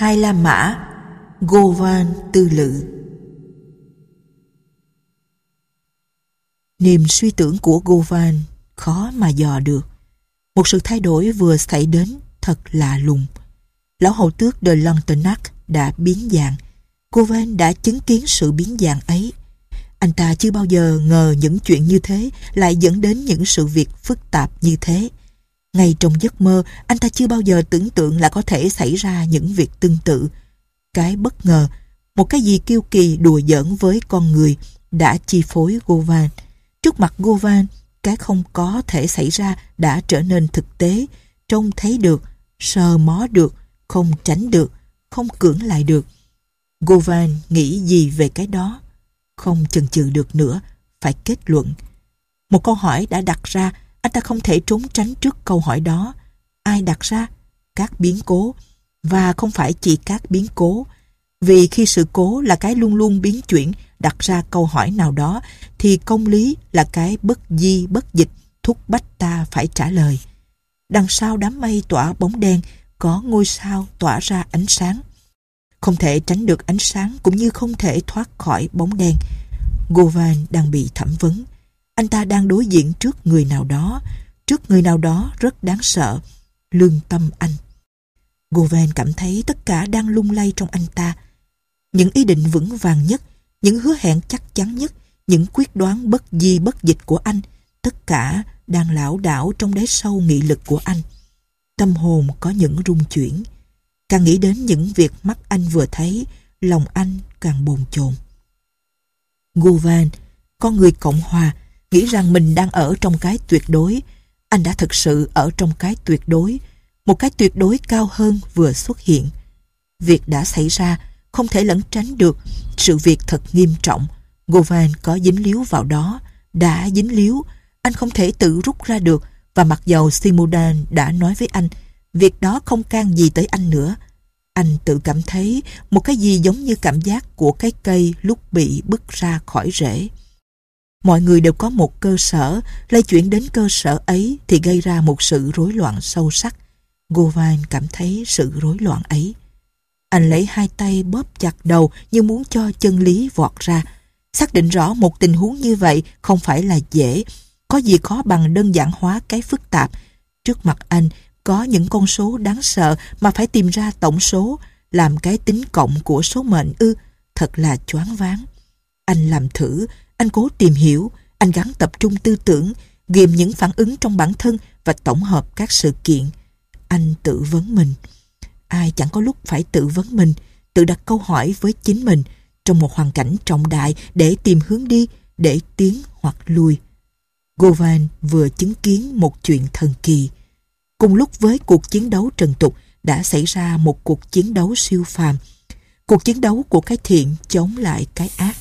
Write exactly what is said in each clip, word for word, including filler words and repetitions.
Hai La Mã, Govan tư lự. Niềm suy tưởng của Govan khó mà dò được. Một sự thay đổi vừa xảy đến thật lạ lùng. Lão hầu tước de Lantenac đã biến dạng. Govan đã chứng kiến sự biến dạng ấy. Anh ta chưa bao giờ ngờ những chuyện như thế lại dẫn đến những sự việc phức tạp như thế. Ngay trong giấc mơ, anh ta chưa bao giờ tưởng tượng là có thể xảy ra những việc tương tự. Cái bất ngờ, một cái gì kiêu kỳ đùa giỡn với con người đã chi phối Govan. Trước mặt Govan, cái không có thể xảy ra đã trở nên thực tế, trông thấy được, sờ mó được, không tránh được, không cưỡng lại được. Govan nghĩ gì về cái đó? Không chần chừ được nữa, phải kết luận. Một câu hỏi đã đặt ra, anh ta không thể trốn tránh trước câu hỏi đó. Ai đặt ra? Các biến cố. Và không phải chỉ các biến cố. Vì khi sự cố là cái luôn luôn biến chuyển đặt ra câu hỏi nào đó, thì công lý là cái bất di bất dịch thúc bách ta phải trả lời. Đằng sau đám mây tỏa bóng đen có ngôi sao tỏa ra ánh sáng. Không thể tránh được ánh sáng cũng như không thể thoát khỏi bóng đen. Govan đang bị thẩm vấn. Anh ta đang đối diện trước người nào đó, trước người nào đó rất đáng sợ, lương tâm anh. Govan cảm thấy tất cả đang lung lay trong anh ta. Những ý định vững vàng nhất, những hứa hẹn chắc chắn nhất, những quyết đoán bất di bất dịch của anh, tất cả đang lảo đảo trong đáy sâu nghị lực của anh. Tâm hồn có những rung chuyển. Càng nghĩ đến những việc mắt anh vừa thấy, lòng anh càng bồn chồn. Govan, con người Cộng Hòa, nghĩ rằng mình đang ở trong cái tuyệt đối. Anh đã thực sự ở trong cái tuyệt đối. Một cái tuyệt đối cao hơn vừa xuất hiện. Việc đã xảy ra, không thể lẩn tránh được. Sự việc thật nghiêm trọng. Govan có dính líu vào đó. Đã dính líu. Anh không thể tự rút ra được. Và mặc dầu Simodan đã nói với anh, việc đó không can gì tới anh nữa. Anh tự cảm thấy một cái gì giống như cảm giác của cái cây lúc bị bứt ra khỏi rễ. Mọi người đều có một cơ sở, lây chuyển đến cơ sở ấy thì gây ra một sự rối loạn sâu sắc. Govan cảm thấy sự rối loạn ấy. Anh lấy hai tay bóp chặt đầu như muốn cho chân lý vọt ra. Xác định rõ một tình huống như vậy không phải là dễ. Có gì khó bằng đơn giản hóa cái phức tạp. Trước mặt anh có những con số đáng sợ mà phải tìm ra tổng số, làm cái tính cộng của số mệnh ư, thật là choáng váng. Anh làm thử, anh cố tìm hiểu, anh gắng tập trung tư tưởng, ghìm những phản ứng trong bản thân và tổng hợp các sự kiện. Anh tự vấn mình. Ai chẳng có lúc phải tự vấn mình, tự đặt câu hỏi với chính mình trong một hoàn cảnh trọng đại để tìm hướng đi, để tiến hoặc lui. Govan vừa chứng kiến một chuyện thần kỳ. Cùng lúc với cuộc chiến đấu trần tục đã xảy ra một cuộc chiến đấu siêu phàm. Cuộc chiến đấu của cái thiện chống lại cái ác.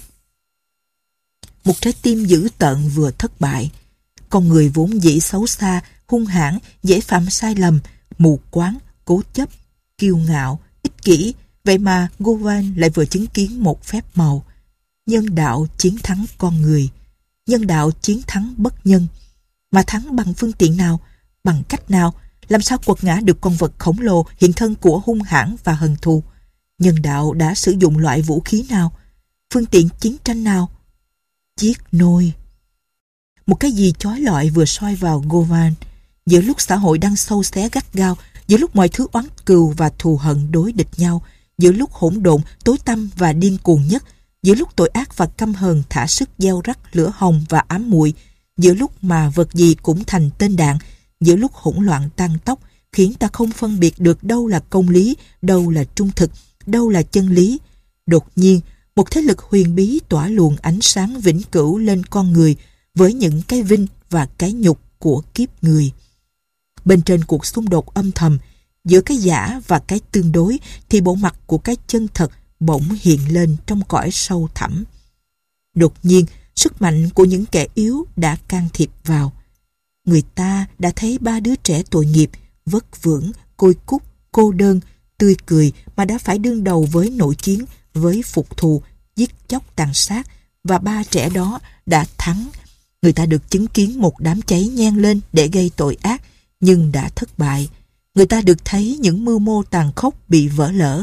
Một trái tim dữ tợn vừa thất bại. Con người vốn dĩ xấu xa, hung hãn, dễ phạm sai lầm, mù quáng, cố chấp, kiêu ngạo, ích kỷ. Vậy mà Govan lại vừa chứng kiến một phép màu. Nhân đạo chiến thắng con người. Nhân đạo chiến thắng bất nhân. Mà thắng bằng phương tiện nào? Bằng cách nào? Làm sao quật ngã được con vật khổng lồ hiện thân của hung hãn và hận thù? Nhân đạo đã sử dụng loại vũ khí nào? Phương tiện chiến tranh nào? Chiếc nôi. Một cái gì chói lọi vừa soi vào Govan. Giữa lúc xã hội đang sâu xé gắt gao, giữa lúc mọi thứ oán cừu và thù hận đối địch nhau, giữa lúc hỗn độn, tối tăm và điên cuồng nhất, giữa lúc tội ác và căm hờn thả sức gieo rắc lửa hồng và ám muội, giữa lúc mà vật gì cũng thành tên đạn, giữa lúc hỗn loạn tan tóc, khiến ta không phân biệt được đâu là công lý, đâu là trung thực, đâu là chân lý. Đột nhiên, một thế lực huyền bí tỏa luồng ánh sáng vĩnh cửu lên con người với những cái vinh và cái nhục của kiếp người. Bên trên cuộc xung đột âm thầm, giữa cái giả và cái tương đối, thì bộ mặt của cái chân thật bỗng hiện lên trong cõi sâu thẳm. Đột nhiên, sức mạnh của những kẻ yếu đã can thiệp vào. Người ta đã thấy ba đứa trẻ tội nghiệp, vất vưởng, côi cút, cô đơn, tươi cười mà đã phải đương đầu với nội chiến, với phục thù, giết chóc tàn sát, và ba trẻ đó đã thắng. Người ta được chứng kiến một đám cháy nhen lên để gây tội ác, nhưng đã thất bại. Người ta được thấy những mưu mô tàn khốc bị vỡ lỡ.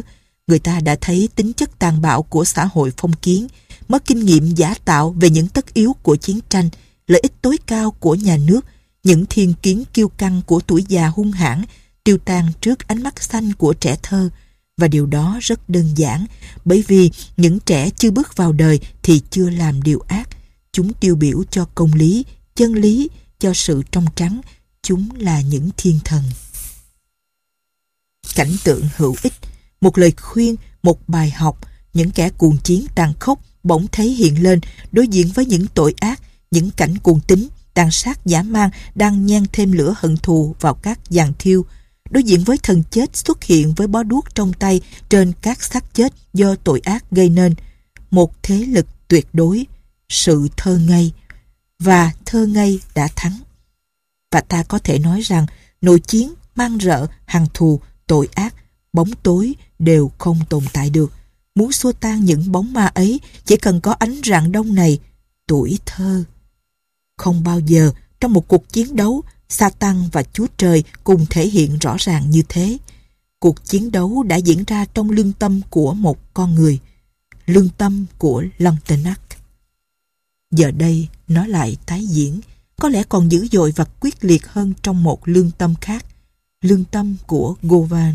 Người ta đã thấy tính chất tàn bạo của xã hội phong kiến, mất kinh nghiệm giả tạo về những tất yếu của chiến tranh, lợi ích tối cao của nhà nước, những thiên kiến kiêu căng của tuổi già hung hãn, tiêu tan trước ánh mắt xanh của trẻ thơ. Và điều đó rất đơn giản, bởi vì những trẻ chưa bước vào đời thì chưa làm điều ác. Chúng tiêu biểu cho công lý, chân lý, cho sự trong trắng. Chúng là những thiên thần. Cảnh tượng hữu ích, một lời khuyên, một bài học, những kẻ cuồng chiến tàn khốc bỗng thấy hiện lên đối diện với những tội ác, những cảnh cuồng tín, tàn sát dã man đang nhen thêm lửa hận thù vào các giàn thiêu, đối diện với thần chết xuất hiện với bó đuốc trong tay trên các xác chết do tội ác gây nên. Một thế lực tuyệt đối, sự thơ ngây, và thơ ngây đã thắng. Và ta có thể nói rằng nội chiến, man rợ, hằn thù, tội ác, bóng tối đều không tồn tại được. Muốn xua tan những bóng ma ấy, chỉ cần có ánh rạng đông này, tuổi thơ. Không bao giờ trong một cuộc chiến đấu, Satan và Chúa Trời cùng thể hiện rõ ràng như thế. Cuộc chiến đấu đã diễn ra trong lương tâm của một con người, lương tâm của Lantenac. Giờ đây nó lại tái diễn, có lẽ còn dữ dội và quyết liệt hơn trong một lương tâm khác, lương tâm của Govan.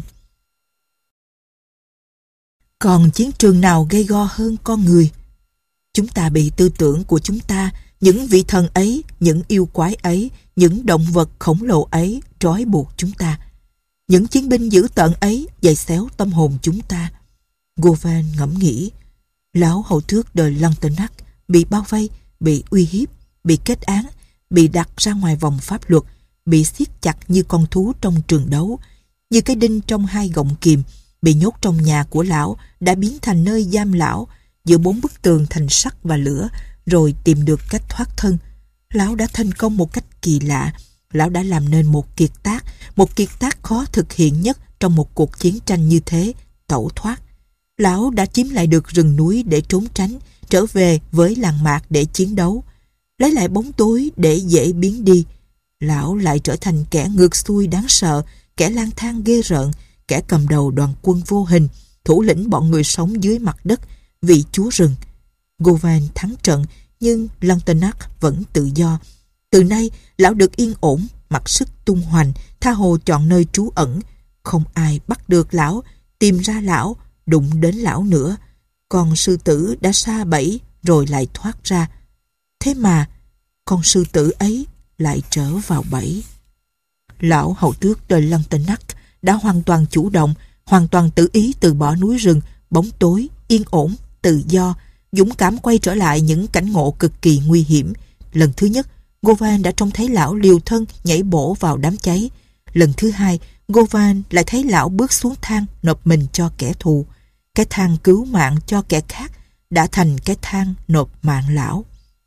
Còn chiến trường nào gây go hơn con người? Chúng ta bị tư tưởng của chúng ta, những vị thần ấy, những yêu quái ấy, những động vật khổng lồ ấy trói buộc chúng ta. Những chiến binh dữ tợn ấy giày xéo tâm hồn chúng ta. Govan ngẫm nghĩ, lão hậu thước de Lantenac bị bao vây, bị uy hiếp, bị kết án, bị đặt ra ngoài vòng pháp luật, bị siết chặt như con thú trong trường đấu, như cái đinh trong hai gọng kìm, bị nhốt trong nhà của lão đã biến thành nơi giam lão, giữa bốn bức tường thành sắt và lửa, rồi tìm được cách thoát thân. Lão đã thành công một cách kỳ lạ. Lão đã làm nên một kiệt tác, một kiệt tác khó thực hiện nhất trong một cuộc chiến tranh như thế, tẩu thoát. Lão đã chiếm lại được rừng núi để trốn tránh, trở về với làng mạc để chiến đấu, lấy lại bóng tối để dễ biến đi. Lão lại trở thành kẻ ngược xuôi đáng sợ, kẻ lang thang ghê rợn, kẻ cầm đầu đoàn quân vô hình, thủ lĩnh bọn người sống dưới mặt đất, vị chúa rừng. Govan thắng trận, nhưng Lantenac vẫn tự do. Từ nay, lão được yên ổn, mặc sức tung hoành, tha hồ chọn nơi trú ẩn. Không ai bắt được lão, tìm ra lão, đụng đến lão nữa. Con sư tử đã sa bẫy rồi lại thoát ra. Thế mà, con sư tử ấy lại trở vào bẫy. Lão hậu tước de Lantenac đã hoàn toàn chủ động, hoàn toàn tự ý từ bỏ núi rừng, bóng tối, yên ổn, tự do, dũng cảm quay trở lại những cảnh ngộ cực kỳ nguy hiểm. Lần thứ nhất, Govan đã trông thấy lão liều thân nhảy bổ vào đám cháy. Lần thứ hai, Govan lại thấy lão bước xuống thang nộp mình cho kẻ thù. Cái thang cứu mạng cho kẻ khác đã thành cái thang nộp mạng lão.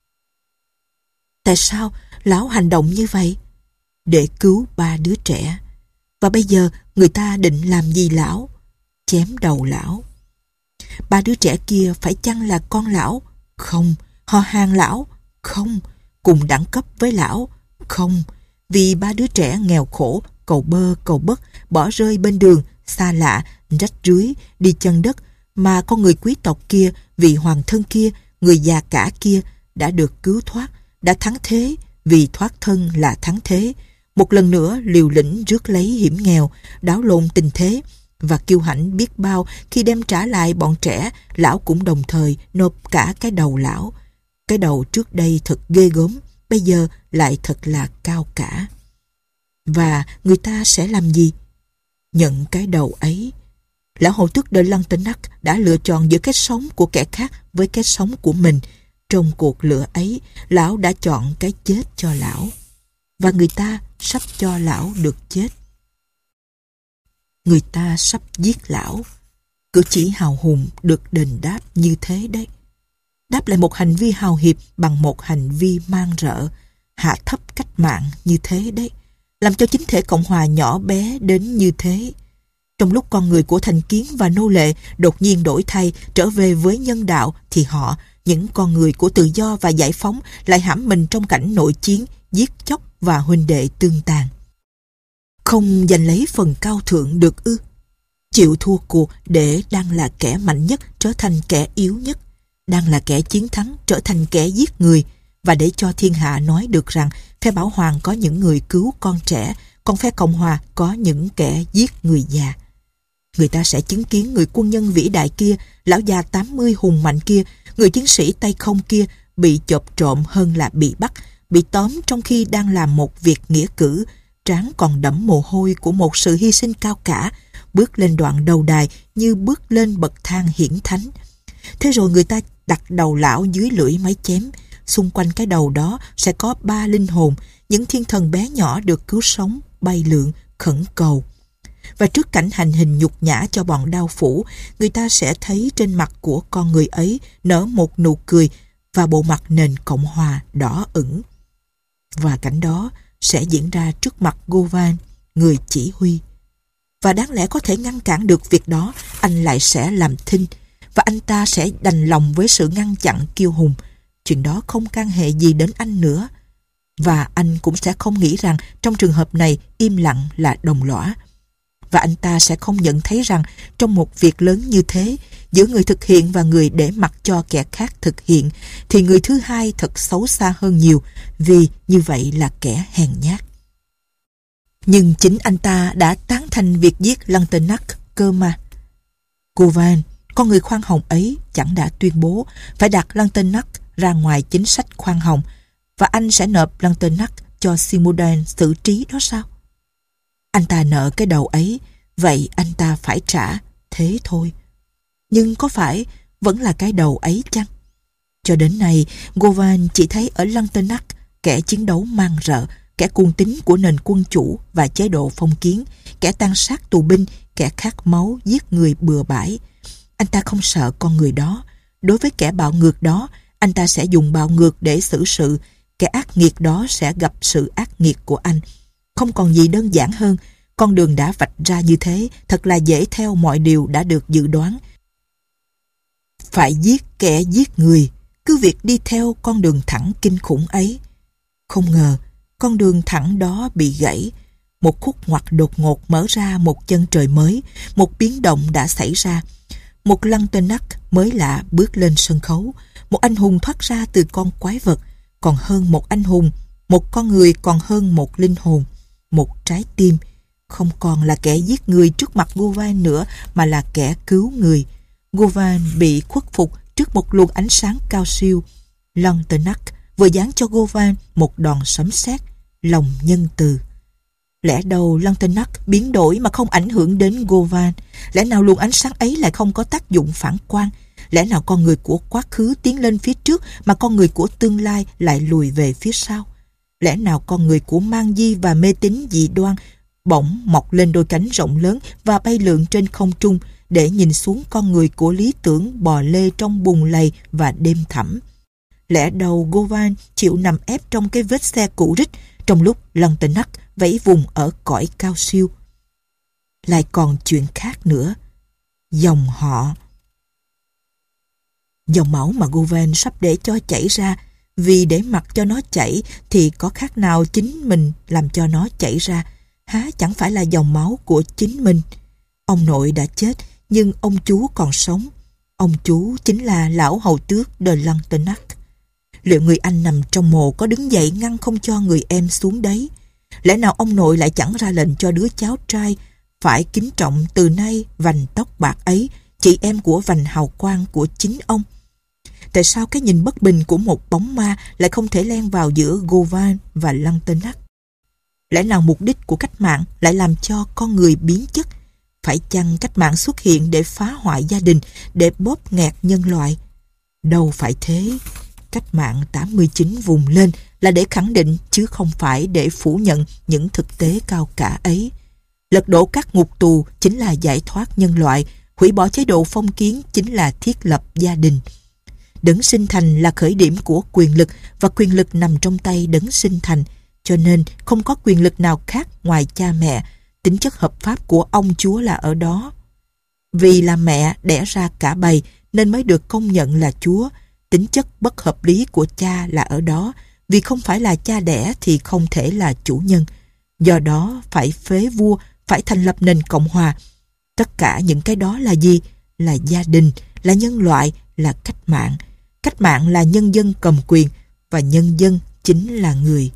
Tại sao lão hành động như vậy? Để cứu ba đứa trẻ. Và bây giờ người ta định làm gì lão? Chém đầu lão. Ba đứa trẻ kia phải chăng là con lão? Không. Họ hàng lão? Không. Cùng đẳng cấp với lão? Không. Vì ba đứa trẻ nghèo khổ, cầu bơ cầu bất, bỏ rơi bên đường, xa lạ, rách rưới, đi chân đất, mà con người quý tộc kia, vị hoàng thân kia, người già cả kia đã được cứu thoát, đã thắng thế, vì thoát thân là thắng thế. Một lần nữa liều lĩnh rước lấy hiểm nghèo, đảo lộn tình thế, và kiêu hãnh biết bao khi đem trả lại bọn trẻ, lão cũng đồng thời nộp cả cái đầu lão. Cái đầu trước đây thật ghê gớm, bây giờ lại thật là cao cả. Và người ta sẽ làm gì? Nhận cái đầu ấy. Lão hậu tước de Lantenac đã lựa chọn giữa cái sống của kẻ khác với cái sống của mình. Trong cuộc lựa ấy, lão đã chọn cái chết cho lão. Và người ta sắp cho lão được chết. Người ta sắp giết lão. Cử chỉ hào hùng được đền đáp như thế đấy. Đáp lại một hành vi hào hiệp bằng một hành vi man rợ, hạ thấp cách mạng như thế đấy, làm cho chính thể Cộng hòa nhỏ bé đến như thế. Trong lúc con người của thành kiến và nô lệ đột nhiên đổi thay, trở về với nhân đạo, thì họ, những con người của tự do và giải phóng, lại hãm mình trong cảnh nội chiến, giết chóc và huynh đệ tương tàn. Không giành lấy phần cao thượng được ư? chịu thua cuộc để đang là kẻ mạnh nhất trở thành kẻ yếu nhất, đang là kẻ chiến thắng trở thành kẻ giết người, và để cho thiên hạ nói được rằng phe Bảo Hoàng có những người cứu con trẻ, còn phe Cộng Hòa có những kẻ giết người già. Người ta sẽ chứng kiến người quân nhân vĩ đại kia, lão già tám mươi hùng mạnh kia, người chiến sĩ tay không kia bị chộp trộm hơn là bị bắt, bị tóm trong khi đang làm một việc nghĩa cử, trán còn đẫm mồ hôi của một sự hy sinh cao cả, bước lên đoạn đầu đài như bước lên bậc thang hiển thánh. Thế rồi người ta đặt đầu lão dưới lưỡi máy chém, xung quanh cái đầu đó sẽ có ba linh hồn, những thiên thần bé nhỏ được cứu sống, bay lượn, khẩn cầu. Và trước cảnh hành hình nhục nhã cho bọn đao phủ, người ta sẽ thấy trên mặt của con người ấy nở một nụ cười và bộ mặt nền Cộng Hòa đỏ ửng. Và cảnh đó sẽ diễn ra trước mặt Govan, người chỉ huy. Và đáng lẽ có thể ngăn cản được việc đó, anh lại sẽ làm thinh, và anh ta sẽ đành lòng với sự ngăn chặn kiêu hùng. Chuyện đó không can hệ gì đến anh nữa. Và anh cũng sẽ không nghĩ rằng trong trường hợp này im lặng là đồng lõa. Và anh ta sẽ không nhận thấy rằng trong một việc lớn như thế, giữa người thực hiện và người để mặc cho kẻ khác thực hiện, thì người thứ hai thật xấu xa hơn nhiều, vì như vậy là kẻ hèn nhát. Nhưng chính anh ta đã tán thành việc giết Lantenac cơ mà. Govan, con người khoan hồng ấy, chẳng đã tuyên bố phải đặt Lantenac ra ngoài chính sách khoan hồng, và anh sẽ nộp Lantenac cho Simoudan xử trí đó sao? Anh ta nợ cái đầu ấy, vậy anh ta phải trả, thế thôi. Nhưng có phải vẫn là cái đầu ấy chăng? Cho đến nay, Govan chỉ thấy ở Lantenac kẻ chiến đấu man rợ, kẻ cuồng tín của nền quân chủ và chế độ phong kiến, kẻ tàn sát tù binh, kẻ khát máu giết người bừa bãi. Anh ta không sợ con người đó. Đối với kẻ bạo ngược đó, anh ta sẽ dùng bạo ngược để xử sự. Kẻ ác nghiệt đó sẽ gặp sự ác nghiệt của anh. Không còn gì đơn giản hơn. Con đường đã vạch ra như thế, thật là dễ theo mọi điều đã được dự đoán. Phải giết kẻ giết người, cứ việc đi theo con đường thẳng kinh khủng ấy. Không ngờ, con đường thẳng đó bị gãy. Một khúc ngoặt đột ngột mở ra một chân trời mới, một biến động đã xảy ra. Một Lantenac mới lạ bước lên sân khấu, một anh hùng thoát ra từ con quái vật, còn hơn một anh hùng, một con người còn hơn một linh hồn, một trái tim. Không còn là kẻ giết người trước mặt Govan nữa, mà là kẻ cứu người. Govan bị khuất phục trước một luồng ánh sáng cao siêu. Lantenac vừa giáng cho Govan một đòn sấm sét, lòng nhân từ. Lẽ đâu Lantenac biến đổi mà không ảnh hưởng đến Govan? Lẽ nào luồng ánh sáng ấy lại không có tác dụng phản quang? Lẽ nào con người của quá khứ tiến lên phía trước mà con người của tương lai lại lùi về phía sau? Lẽ nào con người của man di và mê tín dị đoan bỗng mọc lên đôi cánh rộng lớn và bay lượn trên không trung để nhìn xuống con người của lý tưởng bò lê trong bùn lầy và đêm thẳm? Lẽ đầu Govan chịu nằm ép trong cái vết xe cũ rích trong lúc Lantenac vẫy vùng ở cõi cao siêu? Lại còn chuyện khác nữa. Dòng họ. Dòng máu mà Govan sắp để cho chảy ra, vì để mặc cho nó chảy thì có khác nào chính mình làm cho nó chảy ra? Há chẳng phải là dòng máu của chính mình? Ông nội đã chết, nhưng ông chú còn sống. Ông chú chính là lão hầu tước de Lantenac. Liệu người anh nằm trong mồ có đứng dậy ngăn không cho người em xuống đấy? Lẽ nào ông nội lại chẳng ra lệnh cho đứa cháu trai phải kính trọng từ nay vành tóc bạc ấy, chị em của vành hào quang của chính ông? Tại sao cái nhìn bất bình của một bóng ma lại không thể len vào giữa Govan và Lantenac? Lẽ nào mục đích của cách mạng lại làm cho con người biến chất? Phải chăng cách mạng xuất hiện để phá hoại gia đình, để bóp nghẹt nhân loại? Đâu phải thế. Cách mạng tám mươi chín vùng lên là để khẳng định chứ không phải để phủ nhận những thực tế cao cả ấy. Lật đổ các ngục tù chính là giải thoát nhân loại, hủy bỏ chế độ phong kiến chính là thiết lập gia đình. Đấng sinh thành là khởi điểm của quyền lực, và quyền lực nằm trong tay đấng sinh thành, cho nên không có quyền lực nào khác ngoài cha mẹ. Tính chất hợp pháp của ông chúa là ở đó. Vì là mẹ đẻ ra cả bầy nên mới được công nhận là chúa. Tính chất bất hợp lý của cha là ở đó, vì không phải là cha đẻ thì không thể là chủ nhân. Do đó phải phế vua, phải thành lập nền cộng hòa. Tất cả những cái đó là gì? Là gia đình, là nhân loại, là cách mạng. Cách mạng là nhân dân cầm quyền, và nhân dân chính là người.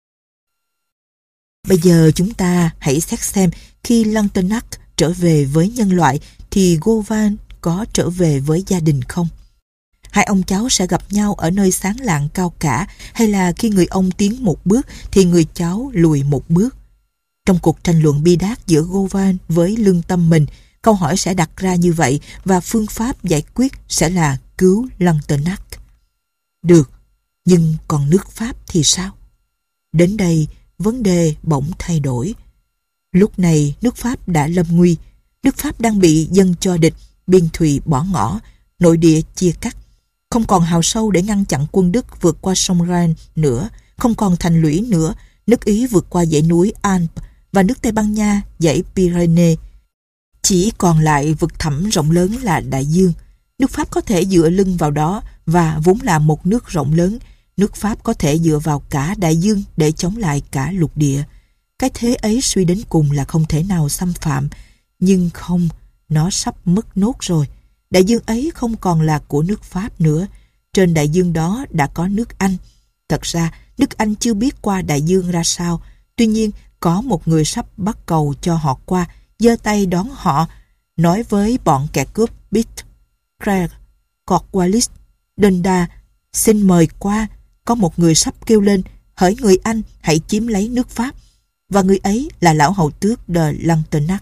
Bây giờ chúng ta hãy xét xem khi Lantenac trở về với nhân loại thì Govan có trở về với gia đình không? Hai ông cháu sẽ gặp nhau ở nơi sáng lạng cao cả, hay là khi người ông tiến một bước thì người cháu lùi một bước? Trong cuộc tranh luận bi đát giữa Govan với lương tâm mình, câu hỏi sẽ đặt ra như vậy và phương pháp giải quyết sẽ là cứu Lantenac. Được, nhưng còn nước Pháp thì sao? Đến đây, vấn đề bỗng thay đổi. Lúc này nước Pháp đã lâm nguy. Nước Pháp đang bị dâng cho địch, biên thùy bỏ ngỏ, nội địa chia cắt. Không còn hào sâu để ngăn chặn quân Đức vượt qua sông Rhine nữa, không còn thành lũy nữa. Nước Ý vượt qua dãy núi Alpes và nước Tây Ban Nha dãy Pyrenees. Chỉ còn lại vực thẳm rộng lớn là đại dương. Nước Pháp có thể dựa lưng vào đó, và vốn là một nước rộng lớn, nước Pháp có thể dựa vào cả đại dương để chống lại cả lục địa. Cái thế ấy suy đến cùng là không thể nào xâm phạm, nhưng không, nó sắp mất nốt rồi. Đại dương ấy không còn là của nước Pháp nữa. Trên đại dương đó đã có nước Anh. Thật ra, nước Anh chưa biết qua đại dương ra sao. Tuy nhiên, có một người sắp bắt cầu cho họ qua, giơ tay đón họ, nói với bọn kẻ cướp Pitt, Craig, Cornwallis, Dunda, xin mời qua. Có một người sắp kêu lên, hỡi người Anh, hãy chiếm lấy nước Pháp. Và người ấy là lão hầu tước de Lantenac.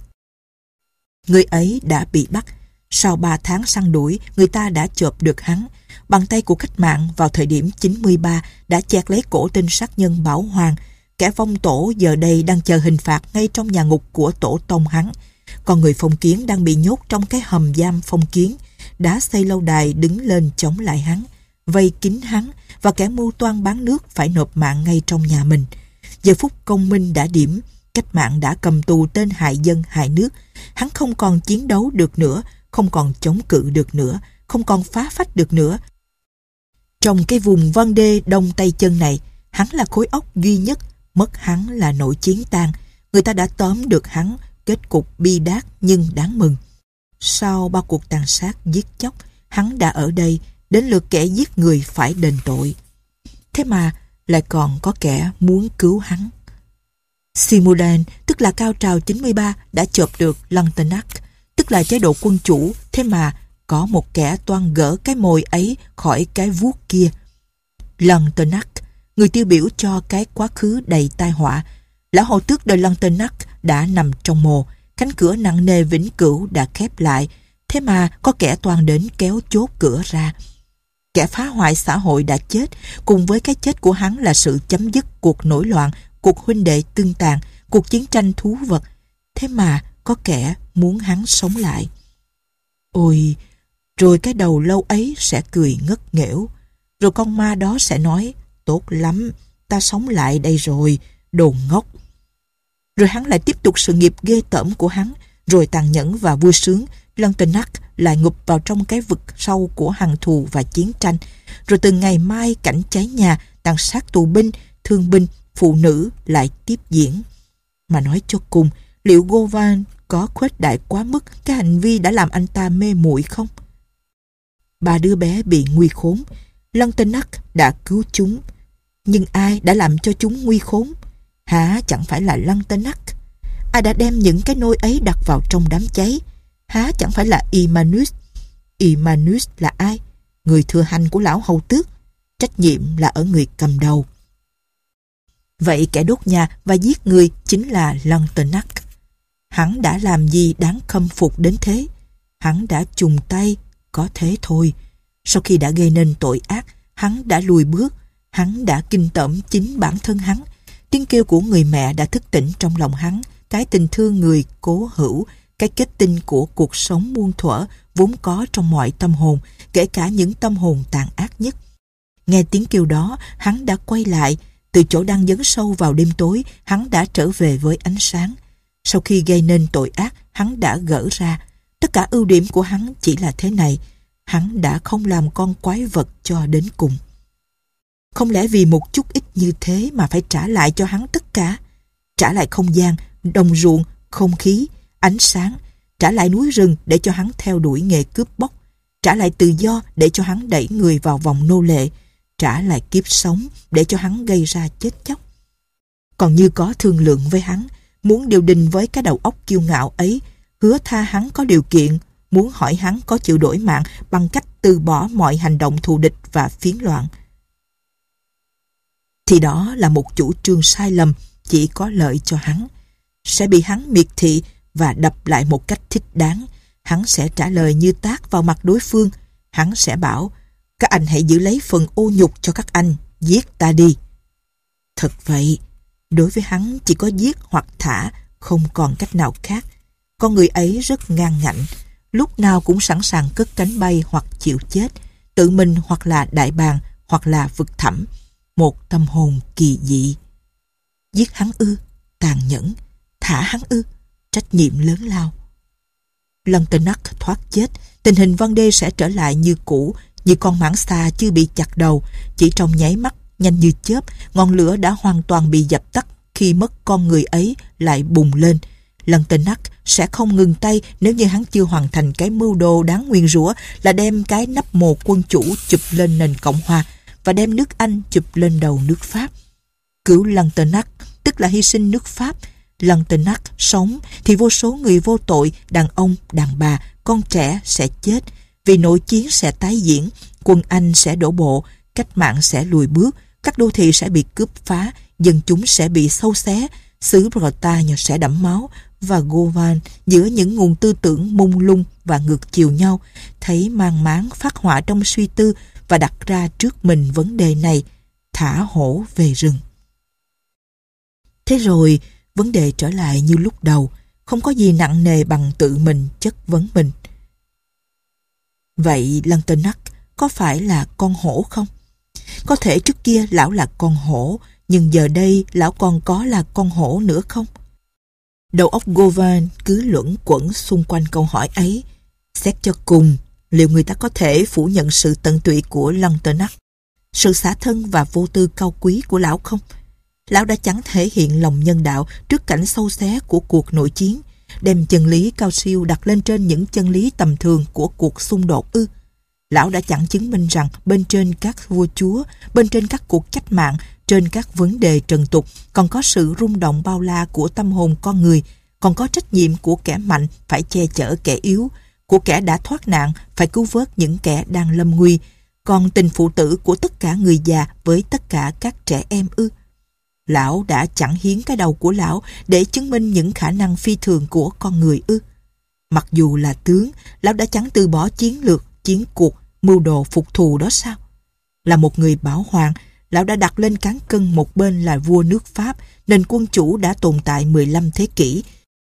Người ấy đã bị bắt. Sau ba tháng săn đuổi, người ta đã chộp được hắn. Bàn tay của cách mạng vào thời điểm chín mươi ba đã chẹt lấy cổ tên sát nhân Bảo Hoàng. Kẻ vong tổ giờ đây đang chờ hình phạt ngay trong nhà ngục của tổ tông hắn. Còn người phong kiến đang bị nhốt trong cái hầm giam phong kiến, đã xây lâu đài đứng lên chống lại hắn, vây kín hắn, và kẻ mưu toan bán nước phải nộp mạng ngay trong nhà mình. Giờ phút công minh đã điểm, cách mạng đã cầm tù tên hại dân hại nước. Hắn không còn chiến đấu được nữa, không còn chống cự được nữa, không còn phá phách được nữa. Trong cái vùng Vendée đông tay chân này, hắn là khối óc duy nhất, mất hắn là nỗi chiến tan. Người ta đã tóm được hắn, kết cục bi đát nhưng đáng mừng. Sau ba cuộc tàn sát giết chóc, hắn đã ở đây, đến lượt kẻ giết người phải đền tội. Thế mà lại còn có kẻ muốn cứu hắn. Simoudan, tức là cao trào chín mươi ba, đã chộp được Lantenac, tức là chế độ quân chủ. Thế mà có một kẻ toan gỡ cái mồi ấy khỏi cái vuốt kia. Lantenac, người tiêu biểu cho cái quá khứ đầy tai họa. Lão hầu tước de Lantenac đã nằm trong mồ, cánh cửa nặng nề vĩnh cửu đã khép lại. Thế mà có kẻ toan đến kéo chốt cửa ra. Kẻ phá hoại xã hội đã chết, cùng với cái chết của hắn là sự chấm dứt cuộc nổi loạn, cuộc huynh đệ tương tàn, cuộc chiến tranh thú vật. Thế mà có kẻ muốn hắn sống lại. Ôi, rồi cái đầu lâu ấy sẽ cười ngất nghẽo. Rồi con ma đó sẽ nói, tốt lắm, ta sống lại đây rồi, đồ ngốc. Rồi hắn lại tiếp tục sự nghiệp ghê tởm của hắn, rồi tàn nhẫn và vui sướng, Lantenac lại ngụp vào trong cái vực sâu của hằn thù và chiến tranh. Rồi từ ngày mai cảnh cháy nhà, tàn sát tù binh, thương binh, phụ nữ lại tiếp diễn. Mà nói cho cùng, liệu Govan có khuếch đại quá mức cái hành vi đã làm anh ta mê muội không? Ba đứa bé bị nguy khốn, Lantenac đã cứu chúng. Nhưng ai đã làm cho chúng nguy khốn? Hả, chẳng phải là Lantenac? Ai đã đem những cái nôi ấy đặt vào trong đám cháy? Há chẳng phải là Imanus? Imanus là ai? Người thừa hành của lão hầu tước. Trách nhiệm là ở người cầm đầu. Vậy kẻ đốt nhà và giết người chính là Lantenac. Hắn đã làm gì đáng khâm phục đến thế? Hắn đã chùng tay, có thế thôi. Sau khi đã gây nên tội ác, hắn đã lùi bước. Hắn đã kinh tởm chính bản thân hắn. Tiếng kêu của người mẹ đã thức tỉnh trong lòng hắn, cái tình thương người cố hữu, cái kết tinh của cuộc sống muôn thuở vốn có trong mọi tâm hồn, kể cả những tâm hồn tàn ác nhất. Nghe tiếng kêu đó, hắn đã quay lại. Từ chỗ đang dấn sâu vào đêm tối, hắn đã trở về với ánh sáng. Sau khi gây nên tội ác, hắn đã gỡ ra. Tất cả ưu điểm của hắn chỉ là thế này: hắn đã không làm con quái vật cho đến cùng. Không lẽ vì một chút ít như thế mà phải trả lại cho hắn tất cả? Trả lại không gian, đồng ruộng, không khí, ánh sáng, trả lại núi rừng để cho hắn theo đuổi nghề cướp bóc, trả lại tự do để cho hắn đẩy người vào vòng nô lệ, trả lại kiếp sống để cho hắn gây ra chết chóc. Còn như có thương lượng với hắn, muốn điều đình với cái đầu óc kiêu ngạo ấy, hứa tha hắn có điều kiện, muốn hỏi hắn có chịu đổi mạng bằng cách từ bỏ mọi hành động thù địch và phiến loạn. Thì đó là một chủ trương sai lầm, chỉ có lợi cho hắn. Sẽ bị hắn miệt thị và đập lại một cách thích đáng. Hắn sẽ trả lời như tát vào mặt đối phương. Hắn sẽ bảo, các anh hãy giữ lấy phần ô nhục cho các anh, giết ta đi. Thật vậy, đối với hắn chỉ có giết hoặc thả, không còn cách nào khác. Con người ấy rất ngang ngạnh, lúc nào cũng sẵn sàng cất cánh bay hoặc chịu chết, tự mình hoặc là đại bàng, hoặc là vực thẳm. Một tâm hồn kỳ dị. Giết hắn ư, tàn nhẫn. Thả hắn ư, trách nhiệm lớn lao. Lần tên nắc thoát chết, tình hình Vendée sẽ trở lại như cũ, như con mãng xà chưa bị chặt đầu. Chỉ trong nháy mắt, nhanh như chớp, ngọn lửa đã hoàn toàn bị dập tắt khi mất con người ấy lại bùng lên. Lần tên nắc sẽ không ngừng tay nếu như hắn chưa hoàn thành cái mưu đồ đáng nguyền rủa là đem cái nắp mồ quân chủ chụp lên nền Cộng Hòa và đem nước Anh chụp lên đầu nước Pháp. Cứu Lantenac tức là hy sinh nước Pháp. Lantenac sống thì vô số người vô tội, đàn ông, đàn bà, con trẻ sẽ chết, vì nội chiến sẽ tái diễn, quân Anh sẽ đổ bộ, cách mạng sẽ lùi bước, các đô thị sẽ bị cướp phá, dân chúng sẽ bị xâu xé, xứ Bretagne sẽ đẫm máu, và Govan giữa những nguồn tư tưởng mông lung và ngược chiều nhau, thấy mang máng phát họa trong suy tư và đặt ra trước mình vấn đề này: thả hổ về rừng. Thế rồi vấn đề trở lại như lúc đầu, không có gì nặng nề bằng tự mình chất vấn mình. Vậy Lantenac có phải là con hổ không? Có thể trước kia lão là con hổ, nhưng giờ đây lão còn có là con hổ nữa không? Đầu óc Govan cứ luẩn quẩn xung quanh câu hỏi ấy. Xét cho cùng, liệu người ta có thể phủ nhận sự tận tụy của Lantenac, sự xả thân và vô tư cao quý của lão không? Lão đã chẳng thể hiện lòng nhân đạo trước cảnh xâu xé của cuộc nội chiến, đem chân lý cao siêu đặt lên trên những chân lý tầm thường của cuộc xung đột ư? Lão đã chẳng chứng minh rằng bên trên các vua chúa, bên trên các cuộc cách mạng, trên các vấn đề trần tục, còn có sự rung động bao la của tâm hồn con người, còn có trách nhiệm của kẻ mạnh phải che chở kẻ yếu, của kẻ đã thoát nạn phải cứu vớt những kẻ đang lâm nguy, còn tình phụ tử của tất cả người già với tất cả các trẻ em ư? Lão đã chẳng hiến cái đầu của lão để chứng minh những khả năng phi thường của con người ư? Mặc dù là tướng, lão đã chẳng từ bỏ chiến lược, chiến cuộc, mưu đồ phục thù đó sao? Là một người bảo hoàng, lão đã đặt lên cán cân một bên là vua nước Pháp, nền quân chủ đã tồn tại mười lăm thế kỷ.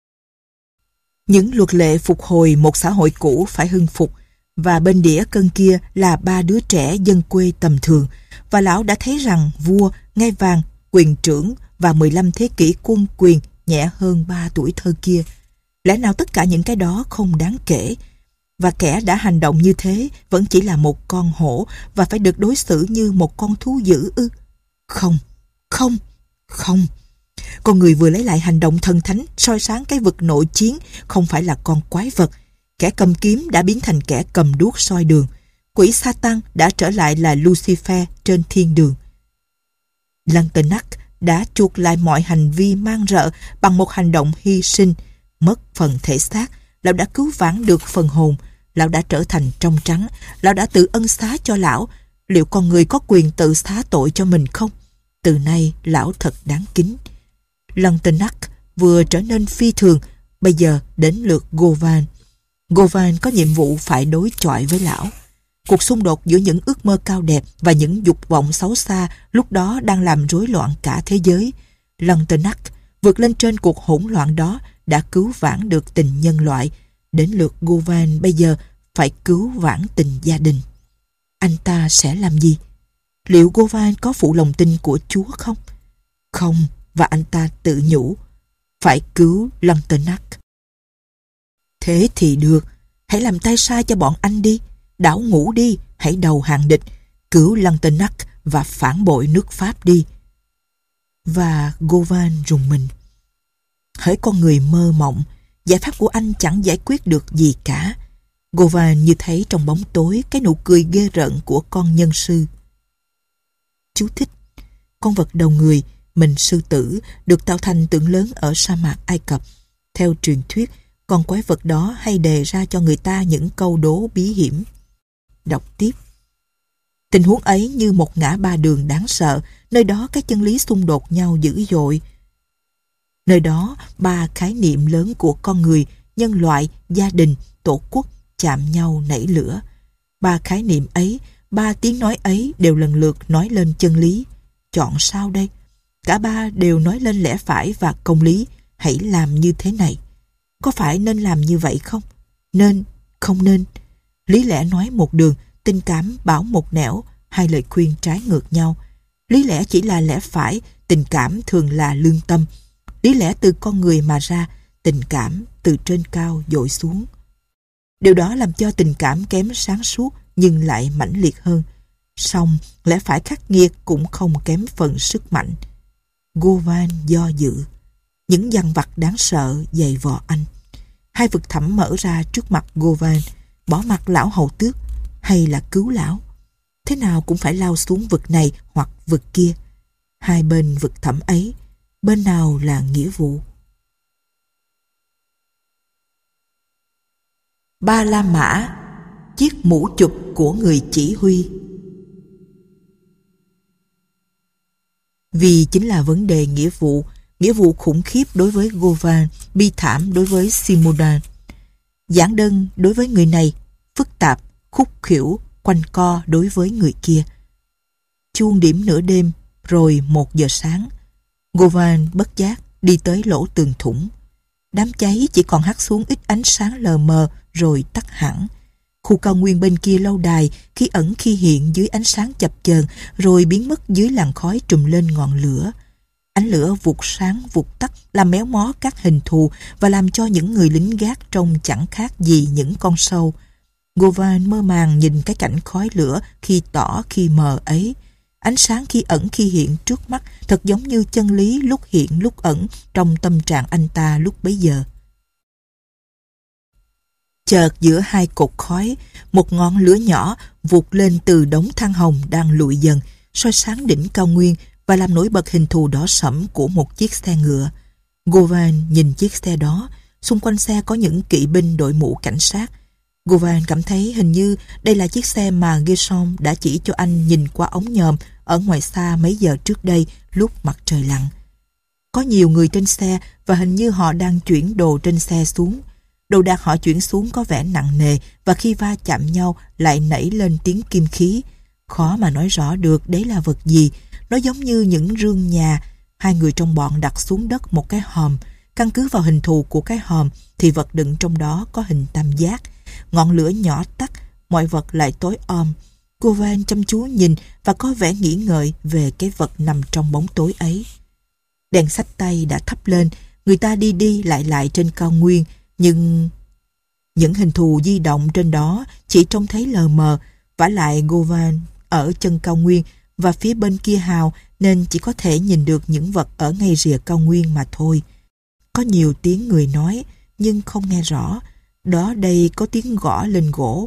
Những luật lệ phục hồi một xã hội cũ phải hưng phục, và bên đĩa cân kia là ba đứa trẻ dân quê tầm thường, và lão đã thấy rằng vua, ngai vàng, quyền trưởng và mười lăm thế kỷ quân quyền nhẹ hơn ba tuổi thơ kia. Lẽ nào tất cả những cái đó không đáng kể? Và kẻ đã hành động như thế vẫn chỉ là một con hổ và phải được đối xử như một con thú dữ ư? Không, không, không. Con người vừa lấy lại hành động thần thánh soi sáng cái vực nội chiến không phải là con quái vật. Kẻ cầm kiếm đã biến thành kẻ cầm đuốc soi đường. Quỷ Satan đã trở lại là Lucifer trên thiên đường. Lantenac đã chuộc lại mọi hành vi man rợ bằng một hành động hy sinh. Mất phần thể xác, lão đã cứu vãn được phần hồn. Lão đã trở thành trong trắng. Lão đã tự ân xá cho lão. Liệu con người có quyền tự xá tội cho mình không? Từ nay lão thật đáng kính. Lantenac vừa trở nên phi thường, bây giờ đến lượt Govan. Govan có nhiệm vụ phải đối chọi với lão. Cuộc xung đột giữa những ước mơ cao đẹp và những dục vọng xấu xa lúc đó đang làm rối loạn cả thế giới. Lantenac vượt lên trên cuộc hỗn loạn đó đã cứu vãn được tình nhân loại. Đến lượt Govan bây giờ phải cứu vãn tình gia đình. Anh ta sẽ làm gì? Liệu Govan có phụ lòng tin của Chúa không? Không, và anh ta tự nhủ phải cứu Lantenac. Thế thì được, hãy làm tay sai cho bọn anh đi, đảo ngũ đi, hãy đầu hàng địch, cứu Lantenac và phản bội nước Pháp đi. Và Govan rùng mình. Hỡi con người mơ mộng, Giải pháp của anh chẳng giải quyết được gì cả. Govan như thấy trong bóng tối cái nụ cười ghê rợn của con nhân sư. Chú thích: con vật đầu người, mình sư tử, được tạo thành tượng lớn ở sa mạc Ai Cập. Theo truyền thuyết, con quái vật đó hay đề ra cho người ta những câu đố bí hiểm. Đọc tiếp. Tình huống ấy như một ngã ba đường đáng sợ, nơi đó các chân lý xung đột nhau dữ dội. Nơi đó, ba khái niệm lớn của con người, nhân loại, gia đình, tổ quốc chạm nhau nảy lửa. Ba khái niệm ấy, ba tiếng nói ấy đều lần lượt nói lên chân lý. Chọn sao đây? Cả ba đều nói lên lẽ phải và công lý. Hãy làm như thế này. Có phải nên làm như vậy không? Nên, không nên. Lý lẽ nói một đường, tình cảm bảo một nẻo, hai lời khuyên trái ngược nhau. Lý lẽ chỉ là lẽ phải, tình cảm thường là lương tâm. Lý lẽ từ con người mà ra, tình cảm từ trên cao dội xuống. Điều đó làm cho tình cảm kém sáng suốt nhưng lại mãnh liệt hơn. Song lẽ phải khắc nghiệt cũng không kém phần sức mạnh. Govan do dự. Những dằn vặt đáng sợ dày vò anh. Hai vực thẳm mở ra trước mặt Govan, bỏ mặc lão hầu tước hay là cứu lão. Thế nào cũng phải lao xuống vực này hoặc vực kia. Hai bên vực thẳm ấy, bên nào là nghĩa vụ? Ba La Mã, chiếc mũ chụp của người chỉ huy. Vì chính là vấn đề nghĩa vụ, nghĩa vụ khủng khiếp đối với Govan, bi thảm đối với Simodan. Giản đơn đối với người này, phức tạp, khúc khỉu, quanh co đối với người kia. Chuông điểm nửa đêm, rồi một giờ sáng. Govan bất giác đi tới lỗ tường thủng. Đám cháy chỉ còn hắt xuống ít ánh sáng lờ mờ rồi tắt hẳn. Khu cao nguyên bên kia lâu đài khi ẩn khi hiện dưới ánh sáng chập chờn rồi biến mất dưới làn khói trùm lên ngọn lửa. Ánh lửa vụt sáng vụt tắt làm méo mó các hình thù và làm cho những người lính gác trông chẳng khác gì những con sâu. Govan mơ màng nhìn cái cảnh khói lửa khi tỏ khi mờ ấy. Ánh sáng khi ẩn khi hiện trước mắt thật giống như chân lý lúc hiện lúc ẩn trong tâm trạng anh ta lúc bấy giờ. Chợt giữa hai cột khói, một ngọn lửa nhỏ vụt lên từ đống than hồng đang lụi dần, soi sáng đỉnh cao nguyên và làm nổi bật hình thù đỏ sẫm của một chiếc xe ngựa. Govan nhìn chiếc xe đó, xung quanh xe có những kỵ binh đội mũ cảnh sát. Govan cảm thấy hình như đây là chiếc xe mà Gershom đã chỉ cho anh nhìn qua ống nhòm ở ngoài xa mấy giờ trước đây lúc mặt trời lặn. Có nhiều người trên xe và hình như họ đang chuyển đồ trên xe xuống. Đồ đạc họ chuyển xuống có vẻ nặng nề và khi va chạm nhau lại nảy lên tiếng kim khí. Khó mà nói rõ được đấy là vật gì. Nó giống như những rương nhà. Hai người trong bọn đặt xuống đất một cái hòm. Căn cứ vào hình thù của cái hòm thì vật đựng trong đó có hình tam giác. Ngọn lửa nhỏ tắt, mọi vật lại tối om. Govan chăm chú nhìn và có vẻ nghĩ ngợi về cái vật nằm trong bóng tối ấy. Đèn xách tay đã thắp lên, người ta đi đi lại lại trên cao nguyên, nhưng những hình thù di động trên đó chỉ trông thấy lờ mờ. Vả lại Govan ở chân cao nguyên và phía bên kia hào nên chỉ có thể nhìn được những vật ở ngay rìa cao nguyên mà thôi. Có nhiều tiếng người nói nhưng không nghe rõ. Đó đây có tiếng gõ lên gỗ.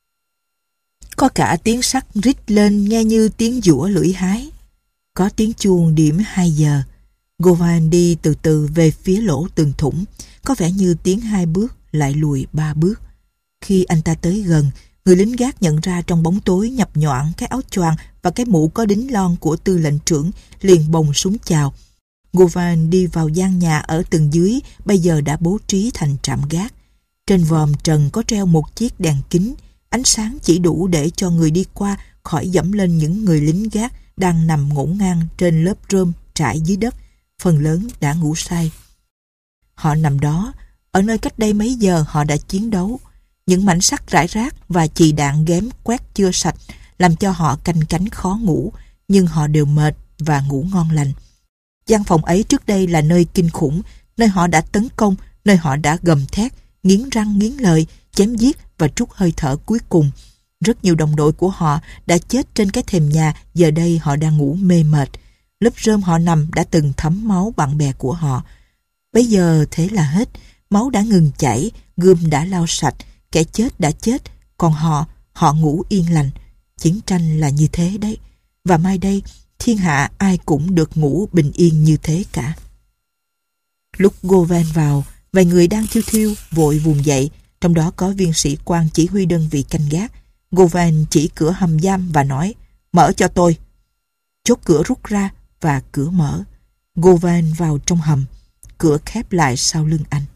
Có cả tiếng sắt rít lên nghe như tiếng giũa lưỡi hái. Có tiếng chuông điểm hai giờ. Govan đi từ từ về phía lỗ tường thủng. Có vẻ như tiến hai bước lại lùi ba bước. Khi anh ta tới gần, người lính gác nhận ra trong bóng tối nhập nhoạng cái áo choàng và cái mũ có đính lon của tư lệnh trưởng, liền bồng súng chào. Govan đi vào gian nhà ở tầng dưới, bây giờ đã bố trí thành trạm gác. Trên vòm trần có treo một chiếc đèn kính, ánh sáng chỉ đủ để cho người đi qua khỏi dẫm lên những người lính gác đang nằm ngổn ngang trên lớp rơm trải dưới đất, phần lớn đã ngủ say. Họ nằm đó, ở nơi cách đây mấy giờ họ đã chiến đấu. Những mảnh sắt rải rác và chì đạn ghém quét chưa sạch làm cho họ canh cánh khó ngủ, nhưng họ đều mệt và ngủ ngon lành. Gian phòng ấy trước đây là nơi kinh khủng, nơi họ đã tấn công, nơi họ đã gầm thét, nghiến răng nghiến lợi, chém giết và trút hơi thở cuối cùng. Rất nhiều đồng đội của họ đã chết trên cái thềm nhà, giờ đây họ đang ngủ mê mệt. Lớp rơm họ nằm đã từng thấm máu bạn bè của họ. Bây giờ thế là hết, máu đã ngừng chảy, gươm đã lau sạch, kẻ chết đã chết, còn họ, họ ngủ yên lành. Chiến tranh là như thế đấy, và mai đây, thiên hạ ai cũng được ngủ bình yên như thế cả. Lúc Govan vào, vài người đang thiêu thiêu vội vùng dậy, trong đó có viên sĩ quan chỉ huy đơn vị canh gác. Govan chỉ cửa hầm giam và nói, mở cho tôi. Chốt cửa rút ra và cửa mở. Govan vào trong hầm, cửa khép lại sau lưng anh.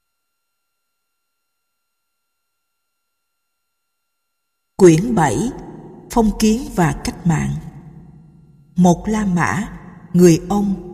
Quyển bảy. Phong kiến và cách mạng. Một La Mã, người ông.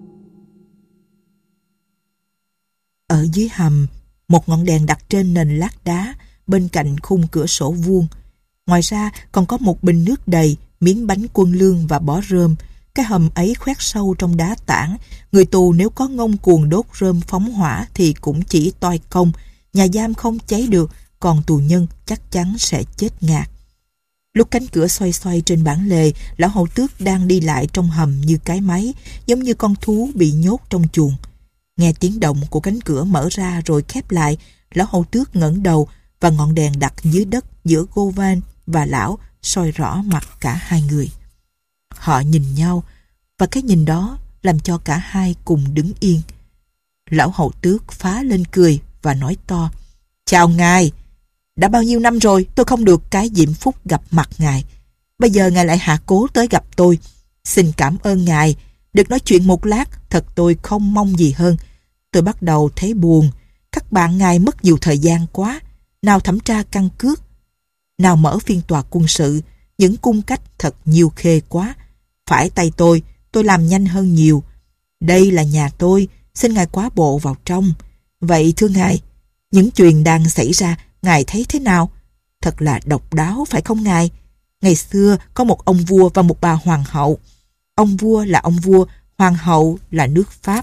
Ở dưới hầm, một ngọn đèn đặt trên nền lát đá bên cạnh khung cửa sổ vuông. Ngoài ra còn có một bình nước đầy, miếng bánh quân lương và bó rơm. Cái hầm ấy khoét sâu trong đá tảng. Người tù nếu có ngông cuồng đốt rơm phóng hỏa thì cũng chỉ toi công. Nhà giam không cháy được, còn tù nhân chắc chắn sẽ chết ngạt. Lúc cánh cửa xoay xoay trên bản lề, lão hầu tước đang đi lại trong hầm như cái máy, giống như con thú bị nhốt trong chuồng. Nghe tiếng động của cánh cửa mở ra rồi khép lại, lão hầu tước ngẩng đầu và ngọn đèn đặt dưới đất giữa Govan và lão soi rõ mặt cả hai người. Họ nhìn nhau, và cái nhìn đó làm cho cả hai cùng đứng yên. Lão hầu tước phá lên cười và nói to, chào ngài, đã bao nhiêu năm rồi tôi không được cái diễm phúc gặp mặt ngài. Bây giờ ngài lại hạ cố tới gặp tôi. Xin cảm ơn ngài, được nói chuyện một lát, thật tôi không mong gì hơn. Tôi bắt đầu thấy buồn, các bạn ngài mất nhiều thời gian quá, nào thẩm tra căn cước, nào mở phiên tòa quân sự, những cung cách thật nhiều khê quá. Phải tay tôi, tôi làm nhanh hơn nhiều. Đây là nhà tôi, xin ngài quá bộ vào trong. Vậy thưa ngài, những chuyện đang xảy ra, ngài thấy thế nào? Thật là độc đáo phải không ngài? Ngày xưa có một ông vua và một bà hoàng hậu. Ông vua là ông vua, hoàng hậu là nước Pháp.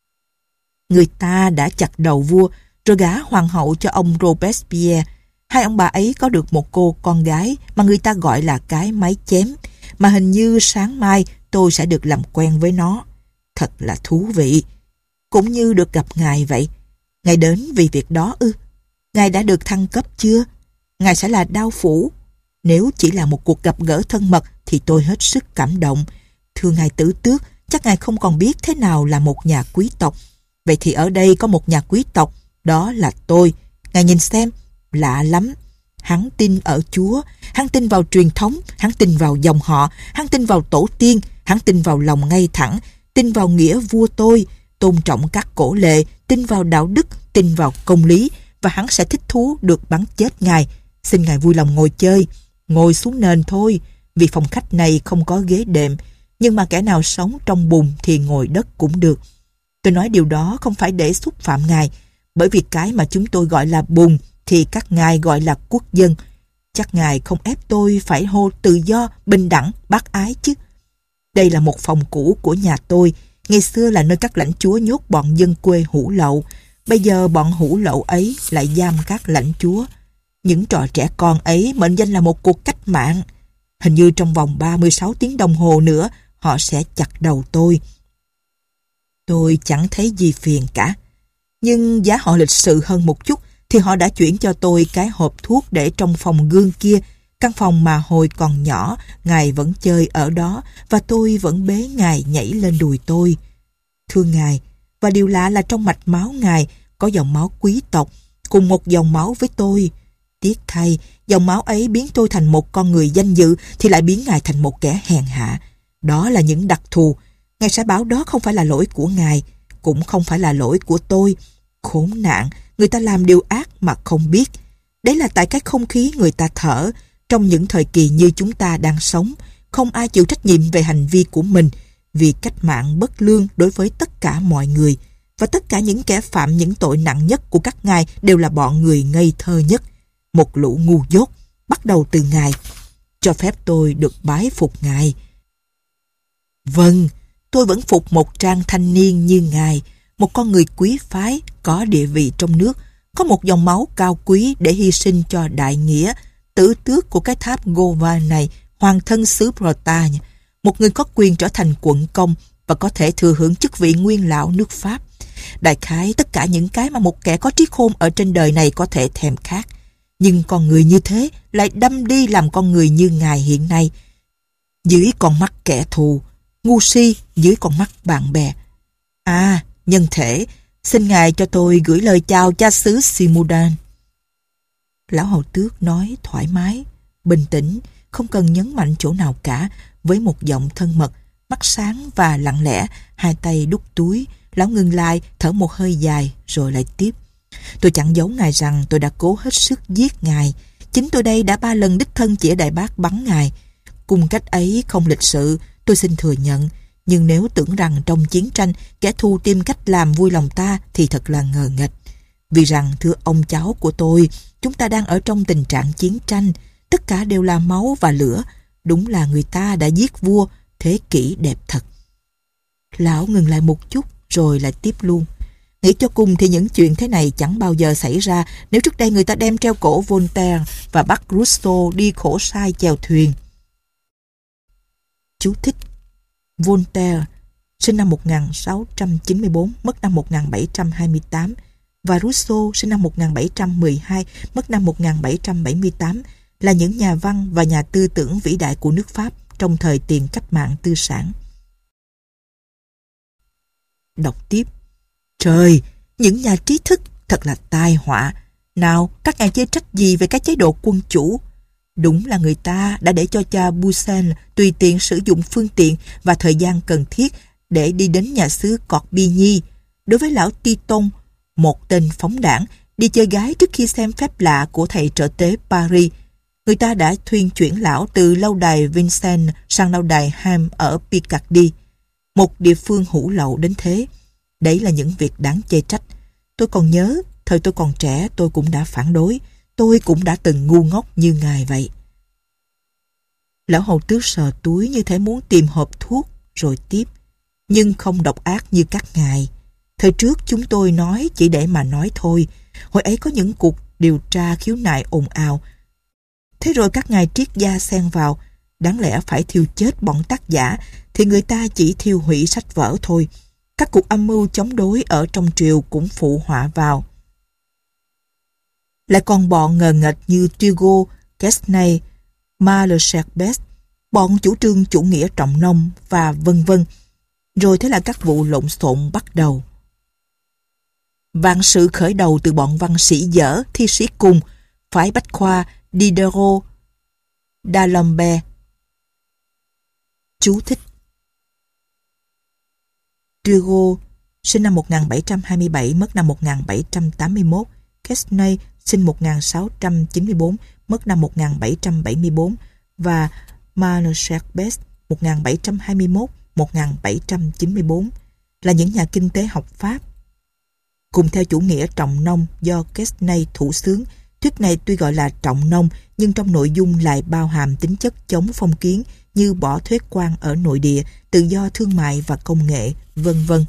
Người ta đã chặt đầu vua rồi gả hoàng hậu cho ông Robespierre. Hai ông bà ấy có được một cô con gái mà người ta gọi là cái máy chém, mà hình như sáng mai tôi sẽ được làm quen với nó. Thật là thú vị. Cũng như được gặp ngài vậy. Ngài đến vì việc đó ư? Ngài đã được thăng cấp chưa? Ngài sẽ là đao phủ. Nếu chỉ là một cuộc gặp gỡ thân mật thì tôi hết sức cảm động. Thưa ngài tử tước, chắc ngài không còn biết thế nào là một nhà quý tộc. Vậy thì ở đây có một nhà quý tộc, đó là tôi. Ngài nhìn xem, lạ lắm. Hắn tin ở Chúa, hắn tin vào truyền thống, hắn tin vào dòng họ, hắn tin vào tổ tiên, hắn tin vào lòng ngay thẳng, tin vào nghĩa vua tôi, tôn trọng các cổ lệ, tin vào đạo đức, tin vào công lý, và hắn sẽ thích thú được bắn chết ngài. Xin ngài vui lòng ngồi chơi, ngồi xuống nền thôi, vì phòng khách này không có ghế đệm, nhưng mà kẻ nào sống trong bùn thì ngồi đất cũng được. Tôi nói điều đó không phải để xúc phạm ngài, bởi vì cái mà chúng tôi gọi là bùn thì các ngài gọi là quốc dân. Chắc ngài không ép tôi phải hô tự do, bình đẳng, bác ái chứ. Đây là một phòng cũ của nhà tôi, ngày xưa là nơi các lãnh chúa nhốt bọn dân quê hủ lậu. Bây giờ bọn hủ lậu ấy lại giam các lãnh chúa. Những trò trẻ con ấy mệnh danh là một cuộc cách mạng. Hình như trong vòng ba mươi sáu tiếng đồng hồ nữa họ sẽ chặt đầu tôi. Tôi chẳng thấy gì phiền cả. Nhưng giá họ lịch sự hơn một chút thì họ đã chuyển cho tôi cái hộp thuốc để trong phòng gương kia, căn phòng mà hồi còn nhỏ ngài vẫn chơi ở đó và tôi vẫn bế ngài nhảy lên đùi tôi. Thưa ngài, và điều lạ là trong mạch máu ngài có dòng máu quý tộc, cùng một dòng máu với tôi. Tiếc thay, dòng máu ấy biến tôi thành một con người danh dự thì lại biến ngài thành một kẻ hèn hạ. Đó là những đặc thù. Ngài sẽ bảo đó không phải là lỗi của ngài, cũng không phải là lỗi của tôi. Khốn nạn, người ta làm điều ác mà không biết. Đấy là tại cái không khí người ta thở. Trong những thời kỳ như chúng ta đang sống, không ai chịu trách nhiệm về hành vi của mình, vì cách mạng bất lương đối với tất cả mọi người, và tất cả những kẻ phạm những tội nặng nhất của các ngài đều là bọn người ngây thơ nhất, một lũ ngu dốt, bắt đầu từ ngài. Cho phép tôi được bái phục ngài. Vâng, tôi vẫn phục một trang thanh niên như ngài, một con người quý phái, có địa vị trong nước, có một dòng máu cao quý để hy sinh cho đại nghĩa, tử tước của cái tháp Govan này, hoàng thân xứ Bretagne, một người có quyền trở thành quận công và có thể thừa hưởng chức vị nguyên lão nước Pháp. Đại khái tất cả những cái mà một kẻ có trí khôn ở trên đời này có thể thèm khát. Nhưng con người như thế lại đâm đi làm con người như ngài hiện nay, dưới con mắt kẻ thù, ngu si dưới con mắt bạn bè. À, nhân thể, xin ngài cho tôi gửi lời chào cha xứ Simudan. Lão hầu tước nói thoải mái, bình tĩnh, không cần nhấn mạnh chỗ nào cả, với một giọng thân mật, mắt sáng và lặng lẽ, hai tay đút túi. Lão ngừng lại, thở một hơi dài, rồi lại tiếp. Tôi chẳng giấu ngài rằng tôi đã cố hết sức giết ngài. Chính tôi đây đã ba lần đích thân chĩa đại bác bắn ngài. Cung cách ấy không lịch sự, tôi xin thừa nhận. Nhưng nếu tưởng rằng trong chiến tranh kẻ thù tìm cách làm vui lòng ta thì thật là ngờ nghệch. Vì rằng, thưa ông cháu của tôi, chúng ta đang ở trong tình trạng chiến tranh. Tất cả đều là máu và lửa. Đúng là người ta đã giết vua, thế kỷ đẹp thật. Lão ngừng lại một chút rồi lại tiếp luôn. Nghĩ cho cùng thì những chuyện thế này chẳng bao giờ xảy ra nếu trước đây người ta đem treo cổ Voltaire và bắt Rousseau đi khổ sai chèo thuyền. Chú thích: Voltaire sinh năm một nghìn sáu trăm chín mươi tư, mất năm một nghìn bảy trăm hai mươi tám, và Rousseau sinh năm một nghìn bảy trăm mười hai, mất năm một nghìn bảy trăm bảy mươi tám, là những nhà văn và nhà tư tưởng vĩ đại của nước Pháp trong thời tiền cách mạng tư sản. Đọc tiếp. Trời, những nhà trí thức thật là tai họa. Nào, các ngài chê trách gì về cái chế độ quân chủ? Đúng là người ta đã để cho cha Bussen tùy tiện sử dụng phương tiện và thời gian cần thiết để đi đến nhà xứ Corbigny. Đối với lão Titon, một tên phóng đảng, đi chơi gái trước khi xem phép lạ của thầy trợ tế Paris, người ta đã thuyên chuyển lão từ lâu đài Vincennes sang lâu đài Ham ở Picardy, một địa phương hủ lậu đến thế. Đấy là những việc đáng chê trách. Tôi còn nhớ, thời tôi còn trẻ tôi cũng đã phản đối. Tôi cũng đã từng ngu ngốc như ngài vậy. Lão hầu tước sờ túi như thể muốn tìm hộp thuốc, rồi tiếp. Nhưng không độc ác như các ngài. Thời trước chúng tôi nói chỉ để mà nói thôi. Hồi ấy có những cuộc điều tra khiếu nại ồn ào. Thế rồi các ngài triết gia xen vào. Đáng lẽ phải thiêu chết bọn tác giả, thì người ta chỉ thiêu hủy sách vở thôi. Các cuộc âm mưu chống đối ở trong triều cũng phụ họa vào. Lại còn bọn ngờ nghệch như Turgot, Quesnay, Malesherbes, bọn chủ trương chủ nghĩa trọng nông và vân vân. Rồi thế là các vụ lộn xộn bắt đầu. Vạn sự khởi đầu từ bọn văn sĩ dở, thi sĩ cùng, phái Bách Khoa, Diderot, D'Alembert. Chú thích: Turgot sinh năm một nghìn bảy trăm hai mươi bảy, mất năm một nghìn bảy trăm tám mươi mốt. Quesnay sinh một nghìn sáu trăm chín mươi tư, mất năm một nghìn bảy trăm bảy mươi tư, và Malesherbes một nghìn bảy trăm hai mươi mốt đến một nghìn bảy trăm chín mươi tư là những nhà kinh tế học Pháp. Cùng theo chủ nghĩa trọng nông do Quesnay thủ xướng, thuyết này tuy gọi là trọng nông nhưng trong nội dung lại bao hàm tính chất chống phong kiến như bỏ thuế quan ở nội địa, tự do thương mại và công nghệ, vân vân.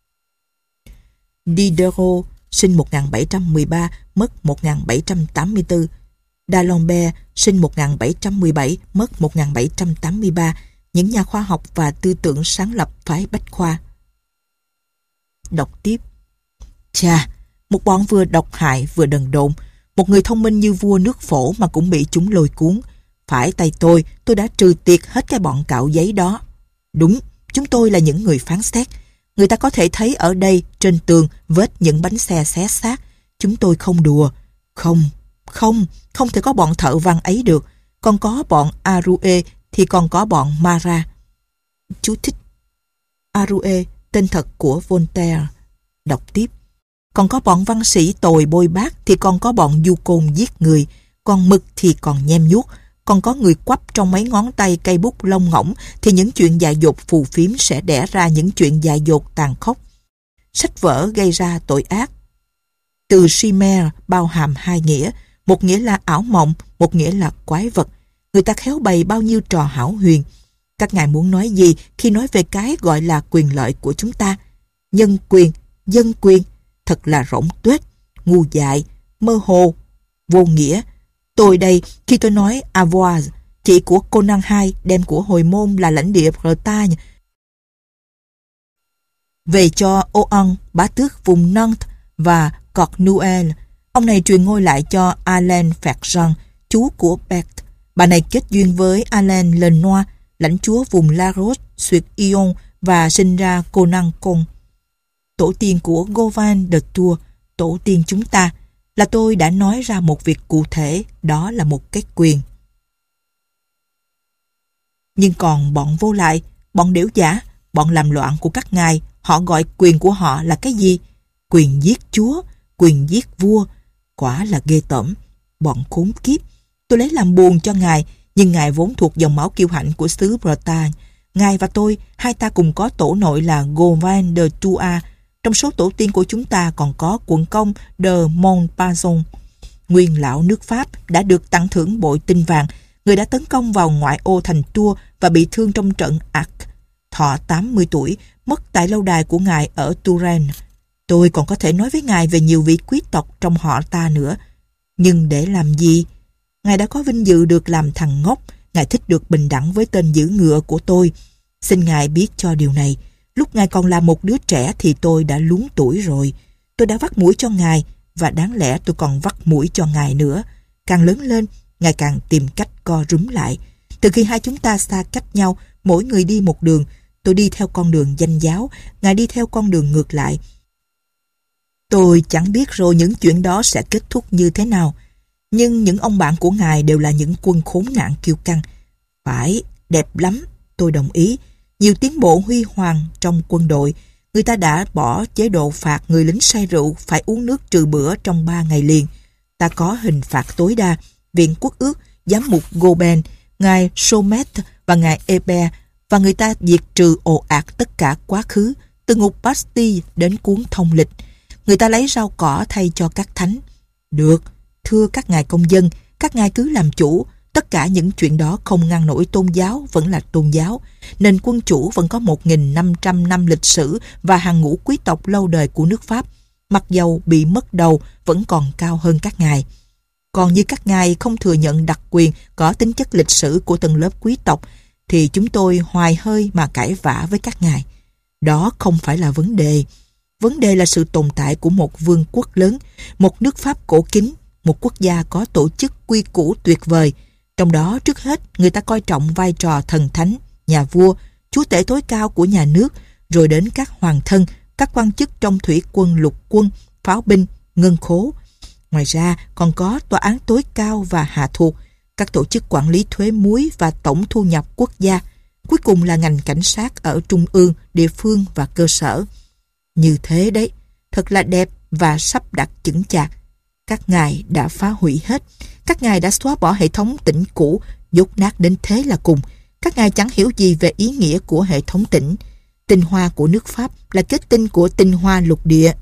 Diderot sinh một nghìn bảy trăm mười ba, mất một nghìn bảy trăm tám mươi tư. D'Alembert sinh một nghìn bảy trăm mười bảy, mất một nghìn bảy trăm tám mươi ba, những nhà khoa học và tư tưởng sáng lập phái Bách Khoa. Đọc tiếp. Chà, một bọn vừa độc hại vừa đần độn, một người thông minh như vua nước Phổ mà cũng bị chúng lôi cuốn. Phải tay tôi, tôi đã trừ tiệt hết cái bọn cạo giấy đó. Đúng, chúng tôi là những người phán xét. Người ta có thể thấy ở đây, trên tường, vết những bánh xe xé xác. Chúng tôi không đùa. Không, không, không thể có bọn thợ văn ấy được. Còn có bọn Arue thì còn có bọn Marat. Chú thích: Arue, tên thật của Voltaire. Đọc tiếp. Còn có bọn văn sĩ tồi bôi bác thì còn có bọn du côn giết người. Còn mực thì còn nhem nhuốc. Còn có người quắp trong mấy ngón tay cây bút lông ngỗng thì những chuyện dại dột phù phiếm sẽ đẻ ra những chuyện dại dột tàn khốc. Sách vở gây ra tội ác. Từ chimère bao hàm hai nghĩa, một nghĩa là ảo mộng, một nghĩa là quái vật. Người ta khéo bày bao nhiêu trò hão huyền. Các ngài muốn nói gì khi nói về cái gọi là quyền lợi của chúng ta? Nhân quyền, dân quyền, thật là rỗng tuếch, ngu dại, mơ hồ, vô nghĩa. Tôi đây, khi tôi nói Avoise, chị của Conan hai đem của hồi môn là lãnh địa Bretagne. về cho Oon, bá tước vùng Nantes và Cornouailles. Ông này truyền ngôi lại cho Alain Ferjand, chú của Berthe. Bà này kết duyên với Alain Lenoir, lãnh chúa vùng La Roche-sur-Yon và sinh ra Conan Con. Tổ tiên của Govan de Tours, tổ tiên chúng ta, là tôi đã nói ra một việc cụ thể, đó là một cái quyền. Nhưng còn bọn vô lại, bọn đểu giả, bọn làm loạn của các ngài, họ gọi quyền của họ là cái gì? Quyền giết chúa, quyền giết vua. Quả là ghê tởm, bọn khốn kiếp. Tôi lấy làm buồn cho ngài, nhưng ngài vốn thuộc dòng máu kiêu hãnh của xứ Bretagne. Ngài và tôi, hai ta cùng có tổ nội là Govan de Tours. Trong số tổ tiên của chúng ta còn có quận công de Montbazon. Nguyên lão nước Pháp đã được tặng thưởng bội tinh vàng. Người đã tấn công vào ngoại ô thành Tours và bị thương trong trận Arques. Thọ tám mươi tuổi, mất tại lâu đài của ngài ở Touraine. Tôi còn có thể nói với ngài về nhiều vị quý tộc trong họ ta nữa. Nhưng để làm gì? Ngài đã có vinh dự được làm thằng ngốc. Ngài thích được bình đẳng với tên giữ ngựa của tôi. Xin ngài biết cho điều này. Lúc ngài còn là một đứa trẻ thì tôi đã luống tuổi rồi. Tôi đã vắt mũi cho ngài, và đáng lẽ tôi còn vắt mũi cho ngài nữa. Càng lớn lên, ngài càng tìm cách co rúm lại. Từ khi hai chúng ta xa cách nhau, mỗi người đi một đường. Tôi đi theo con đường danh giáo, ngài đi theo con đường ngược lại. Tôi chẳng biết rồi những chuyện đó sẽ kết thúc như thế nào. Nhưng những ông bạn của ngài đều là những quân khốn nạn kiêu căng. Phải, đẹp lắm, tôi đồng ý. Nhiều tiến bộ huy hoàng trong quân đội. Người ta đã bỏ chế độ phạt người lính say rượu phải uống nước trừ bữa trong ba ngày liền. Ta có hình phạt tối đa. Viện Quốc ước, giám mục Goben, ngài Chaumet và ngài Hébert, và người ta diệt trừ ồ ạt tất cả quá khứ, từ ngục Bastille đến cuốn thông lịch. Người ta lấy rau cỏ thay cho các thánh. Được, thưa các ngài công dân, các ngài cứ làm chủ. Tất cả những chuyện đó không ngăn nổi tôn giáo vẫn là tôn giáo. Nền quân chủ vẫn có một nghìn năm trăm năm lịch sử và hàng ngũ quý tộc lâu đời của nước Pháp. Mặc dầu bị mất đầu vẫn còn cao hơn các ngài. Còn như các ngài không thừa nhận đặc quyền có tính chất lịch sử của tầng lớp quý tộc, thì chúng tôi hoài hơi mà cãi vã với các ngài. Đó không phải là vấn đề. Vấn đề là sự tồn tại của một vương quốc lớn, một nước Pháp cổ kính, một quốc gia có tổ chức quy củ tuyệt vời. Trong đó trước hết người ta coi trọng vai trò thần thánh, nhà vua, chúa tể tối cao của nhà nước, rồi đến các hoàng thân, các quan chức trong thủy quân, lục quân, pháo binh, ngân khố. Ngoài ra còn có tòa án tối cao và hạ thuộc, các tổ chức quản lý thuế muối và tổng thu nhập quốc gia. Cuối cùng là ngành cảnh sát ở trung ương, địa phương và cơ sở. Như thế đấy, thật là đẹp và sắp đặt chững chạc. Các ngài đã phá hủy hết. Các ngài đã xóa bỏ hệ thống tỉnh cũ, dốt nát đến thế là cùng. Các ngài chẳng hiểu gì về ý nghĩa của hệ thống tỉnh. Tinh hoa của nước Pháp là kết tinh của tinh hoa lục địa.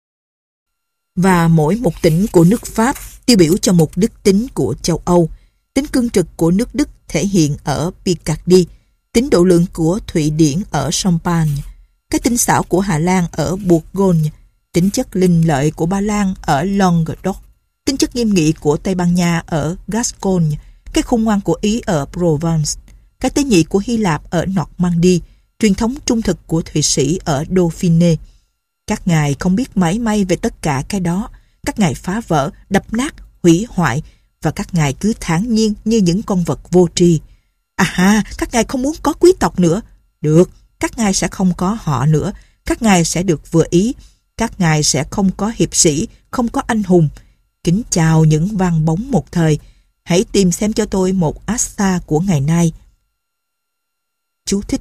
Và mỗi một tỉnh của nước Pháp tiêu biểu cho một đức tính của châu Âu. Tính cương trực của nước Đức thể hiện ở Picardy, tính độ lượng của Thụy Điển ở Champagne, cái tinh xảo của Hà Lan ở Bourgogne, tính chất linh lợi của Ba Lan ở Languedoc, tính chất nghiêm nghị của Tây Ban Nha ở Gascogne, cái khôn ngoan của Ý ở Provence, cái tế nhị của Hy Lạp ở Normandy, truyền thống trung thực của Thụy Sĩ ở Dauphiné. Các ngài không biết mảy may về tất cả cái đó. Các ngài phá vỡ, đập nát, hủy hoại, và các ngài cứ thản nhiên như những con vật vô tri. À ha, các ngài không muốn có quý tộc nữa. Được, các ngài sẽ không có họ nữa. Các ngài sẽ được vừa ý. Các ngài sẽ không có hiệp sĩ, không có anh hùng. Kính chào những vang bóng một thời. Hãy tìm xem cho tôi một Asta của ngày nay. Chú thích: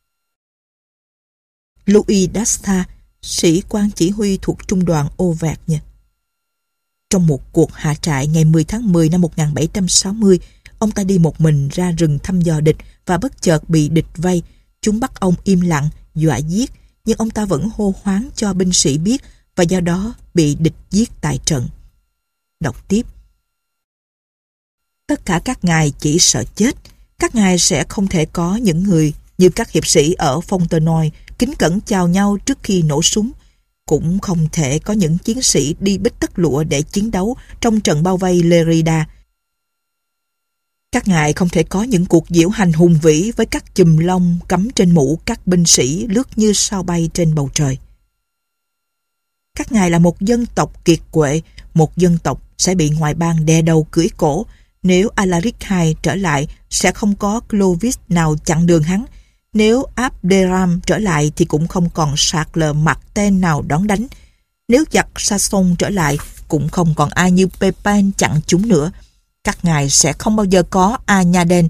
Louis d'Asta, sĩ quan chỉ huy thuộc trung đoàn Auvergne. Trong một cuộc hạ trại ngày mười tháng mười năm một nghìn bảy trăm sáu mươi, ông ta đi một mình ra rừng thăm dò địch và bất chợt bị địch vây. Chúng bắt ông im lặng, dọa giết, nhưng ông ta vẫn hô hoáng cho binh sĩ biết và do đó bị địch giết tại trận. Đọc tiếp: Tất cả các ngài chỉ sợ chết. Các ngài sẽ không thể có những người như các hiệp sĩ ở Fontenoy kính cẩn chào nhau trước khi nổ súng. Cũng không thể có những chiến sĩ đi bít tất lụa để chiến đấu trong trận bao vây Lerida. Các ngài không thể có những cuộc diễu hành hùng vĩ với các chùm lông cắm trên mũ các binh sĩ lướt như sao bay trên bầu trời. Các ngài là một dân tộc kiệt quệ, một dân tộc sẽ bị ngoại bang đè đầu cưỡi cổ. Nếu Alaric đệ nhị trở lại, sẽ không có Clovis nào chặn đường hắn. Nếu Abderrahman trở lại thì cũng không còn Charles Martel nào đón đánh. Nếu giặc Saxon trở lại, cũng không còn ai như Pepin chặn chúng nữa. Các ngài sẽ không bao giờ có Agnaden,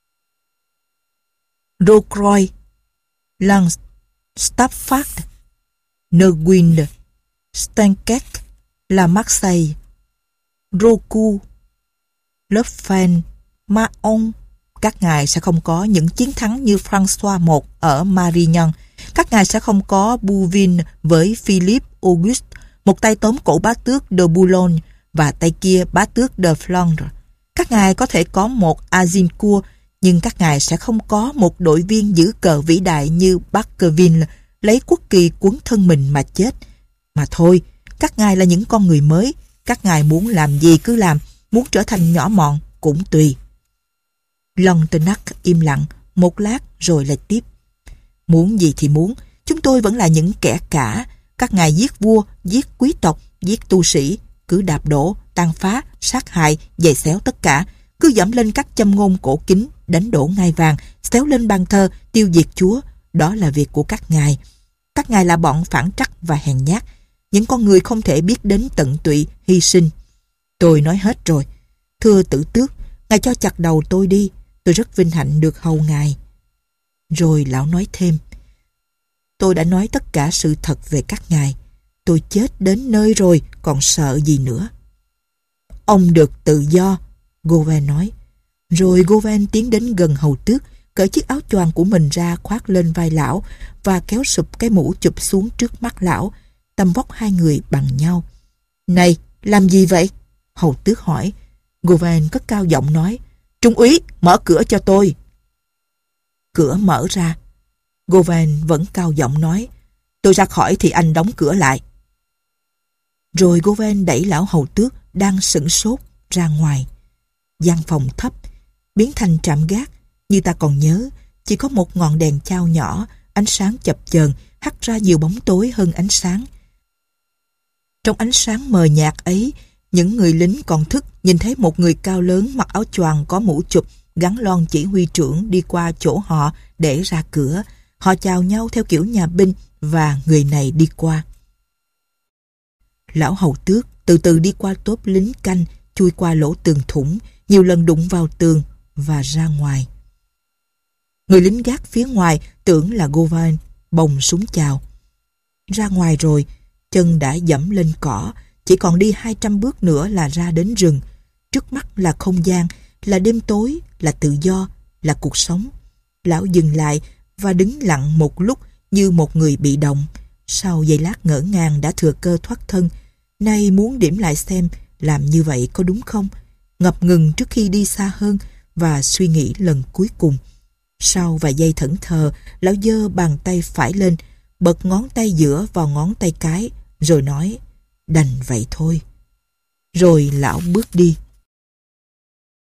Rocroi, Lens, Stafford, Neuwind, Stanket, La Marseille, Roku, Lefebvre, Mahon. Các ngài sẽ không có những chiến thắng như François đệ nhị ở Marignan. Các ngài sẽ không có Bouvines với Philippe Auguste, một tay tóm cổ bá tước de Boulogne và tay kia bá tước de Flandre. Các ngài có thể có một Azincourt, nhưng các ngài sẽ không có một đội viên giữ cờ vĩ đại như Bacqueville lấy quốc kỳ quấn thân mình mà chết. Mà thôi, các ngài là những con người mới, các ngài muốn làm gì cứ làm, muốn trở thành nhỏ mọn cũng tùy. Lontenac im lặng một lát rồi lại tiếp. Muốn gì thì muốn, chúng tôi vẫn là những kẻ cả. Các ngài giết vua, giết quý tộc, giết tu sĩ, cứ đạp đổ, tàn phá, sát hại, giày xéo tất cả, cứ dẫm lên các châm ngôn cổ kính, đánh đổ ngai vàng, xéo lên bàn thờ, tiêu diệt Chúa. Đó là việc của các ngài. Các ngài là bọn phản trắc và hèn nhát, những con người không thể biết đến tận tụy, hy sinh. Tôi nói hết rồi. Thưa Tử Tước, ngài cho chặt đầu tôi đi, tôi rất vinh hạnh được hầu ngài. Rồi lão nói thêm, tôi đã nói tất cả sự thật về các ngài. Tôi chết đến nơi rồi, còn sợ gì nữa. Ông được tự do, Gauvin nói. Rồi Gauvin tiến đến gần hầu tước, cởi chiếc áo choàng của mình ra khoác lên vai lão và kéo sụp cái mũ chụp xuống trước mắt lão, tầm vóc hai người bằng nhau. Này, làm gì vậy? Hầu tước hỏi. Gauvin cất cao giọng nói, Trung úy, mở cửa cho tôi. Cửa mở ra. Gauvin vẫn cao giọng nói, tôi ra khỏi thì anh đóng cửa lại. Rồi Gauvin đẩy lão hầu tước đang sửng sốt ra ngoài. Gian phòng thấp, biến thành trạm gác. Như ta còn nhớ, chỉ có một ngọn đèn chao nhỏ, ánh sáng chập chờn hắt ra nhiều bóng tối hơn ánh sáng. Trong ánh sáng mờ nhạt ấy, những người lính còn thức nhìn thấy một người cao lớn mặc áo choàng có mũ chụp gắn lon chỉ huy trưởng đi qua chỗ họ để ra cửa. Họ chào nhau theo kiểu nhà binh và người này đi qua. Lão hầu tước từ từ đi qua tốp lính canh, chui qua lỗ tường thủng, nhiều lần đụng vào tường và ra ngoài. Người lính gác phía ngoài tưởng là Gauvin, bồng súng chào. Ra ngoài rồi, chân đã dẫm lên cỏ, chỉ còn đi hai trăm bước nữa là ra đến rừng. Trước mắt là không gian, là đêm tối, là tự do, là cuộc sống. Lão dừng lại và đứng lặng một lúc như một người bị động. Sau giây lát ngỡ ngàng đã thừa cơ thoát thân, nay muốn điểm lại xem làm như vậy có đúng không? Ngập ngừng trước khi đi xa hơn và suy nghĩ lần cuối cùng. Sau vài giây thẫn thờ, lão giơ bàn tay phải lên, bật ngón tay giữa vào ngón tay cái, rồi nói, đành vậy thôi. Rồi lão bước đi.